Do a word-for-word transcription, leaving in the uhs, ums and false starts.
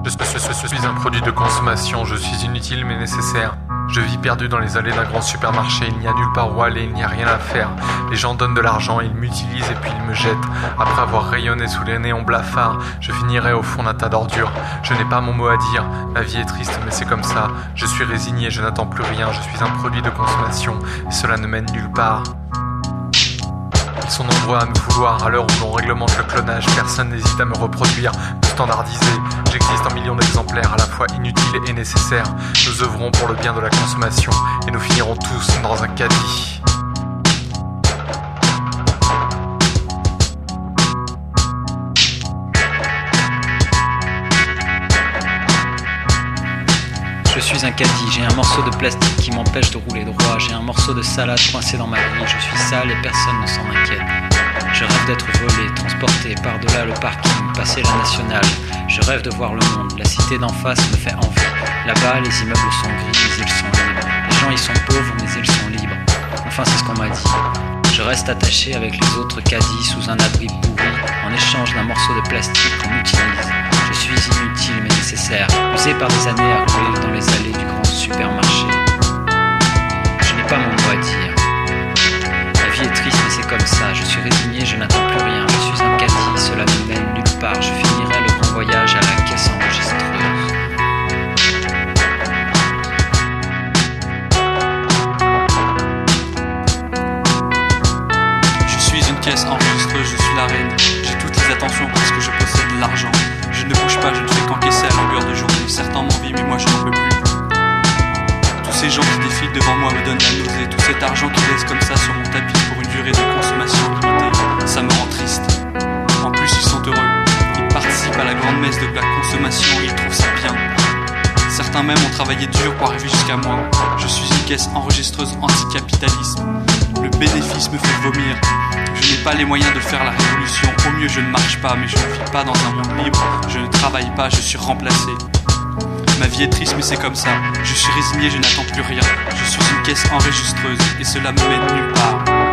Je, je, je, je suis un produit de consommation, je suis inutile mais nécessaire. Je vis perdu dans les allées d'un grand supermarché, il n'y a nulle part où aller, il n'y a rien à faire. Les gens donnent de l'argent, ils m'utilisent et puis ils me jettent. Après avoir rayonné sous les néons blafards, je finirai au fond d'un tas d'ordures. Je n'ai pas mon mot à dire, ma vie est triste mais c'est comme ça. Je suis résigné, je n'attends plus rien, je suis un produit de consommation et cela ne mène nulle part. Ils sont nombreux à me vouloir, à l'heure où l'on réglemente le clonage, personne n'hésite à me reproduire, me standardiser. J'existe en millions d'exemplaires, à la fois inutiles et nécessaires. Nous œuvrons pour le bien de la consommation et nous finirons tous dans un caddie. Je suis un caddie, j'ai un morceau de plastique qui m'empêche de rouler droit. J'ai un morceau de salade coincé dans ma vie. Je suis sale et personne ne s'en inquiète. Je rêve d'être volé, transporté par-delà le parking, passer la nationale. Je rêve de voir le monde, la cité d'en face me fait envie. Là-bas, les immeubles sont gris, mais ils sont libres. Les gens, ils sont pauvres, mais ils sont libres. Enfin, c'est ce qu'on m'a dit. Je reste attaché avec les autres caddies sous un abri pourri, en échange d'un morceau de plastique qu'on utilise. Je suis inutile mais nécessaire, usé par des années à rouler dans les allées du grand supermarché. Je n'ai pas mon mot à dire. La vie est triste mais c'est comme ça. Je suis résigné, je n'attends plus rien. Je suis un caddie, cela ne mène nulle part. Je finirai le grand voyage à la caisse enregistreuse. Je suis une caisse enregistreuse, je suis la reine. J'ai toutes les attentions parce que je possède de l'argent. Je ne bouge pas, je ne fais qu'encaisser à longueur de journée. Certains m'envient, mais moi je n'en peux plus. Tous ces gens qui défilent devant moi me donnent la nausée. Tout cet argent qui laisse comme ça sur mon tapis pour une durée de consommation limitée, ça me rend triste. En plus, ils sont heureux. Ils participent à la grande messe de la consommation et ils trouvent ça bien. Certains même ont travaillé dur pour arriver jusqu'à moi. Je suis une caisse enregistreuse anticapitalisme. Le bénéfice me fait vomir. Je n'ai pas les moyens de faire la révolution. Au mieux je ne marche pas, mais je ne vis pas dans un monde libre. Je ne travaille pas, je suis remplacé. Ma vie est triste mais c'est comme ça. Je suis résigné, je n'attends plus rien. Je suis une caisse enregistreuse et cela me mène nulle part.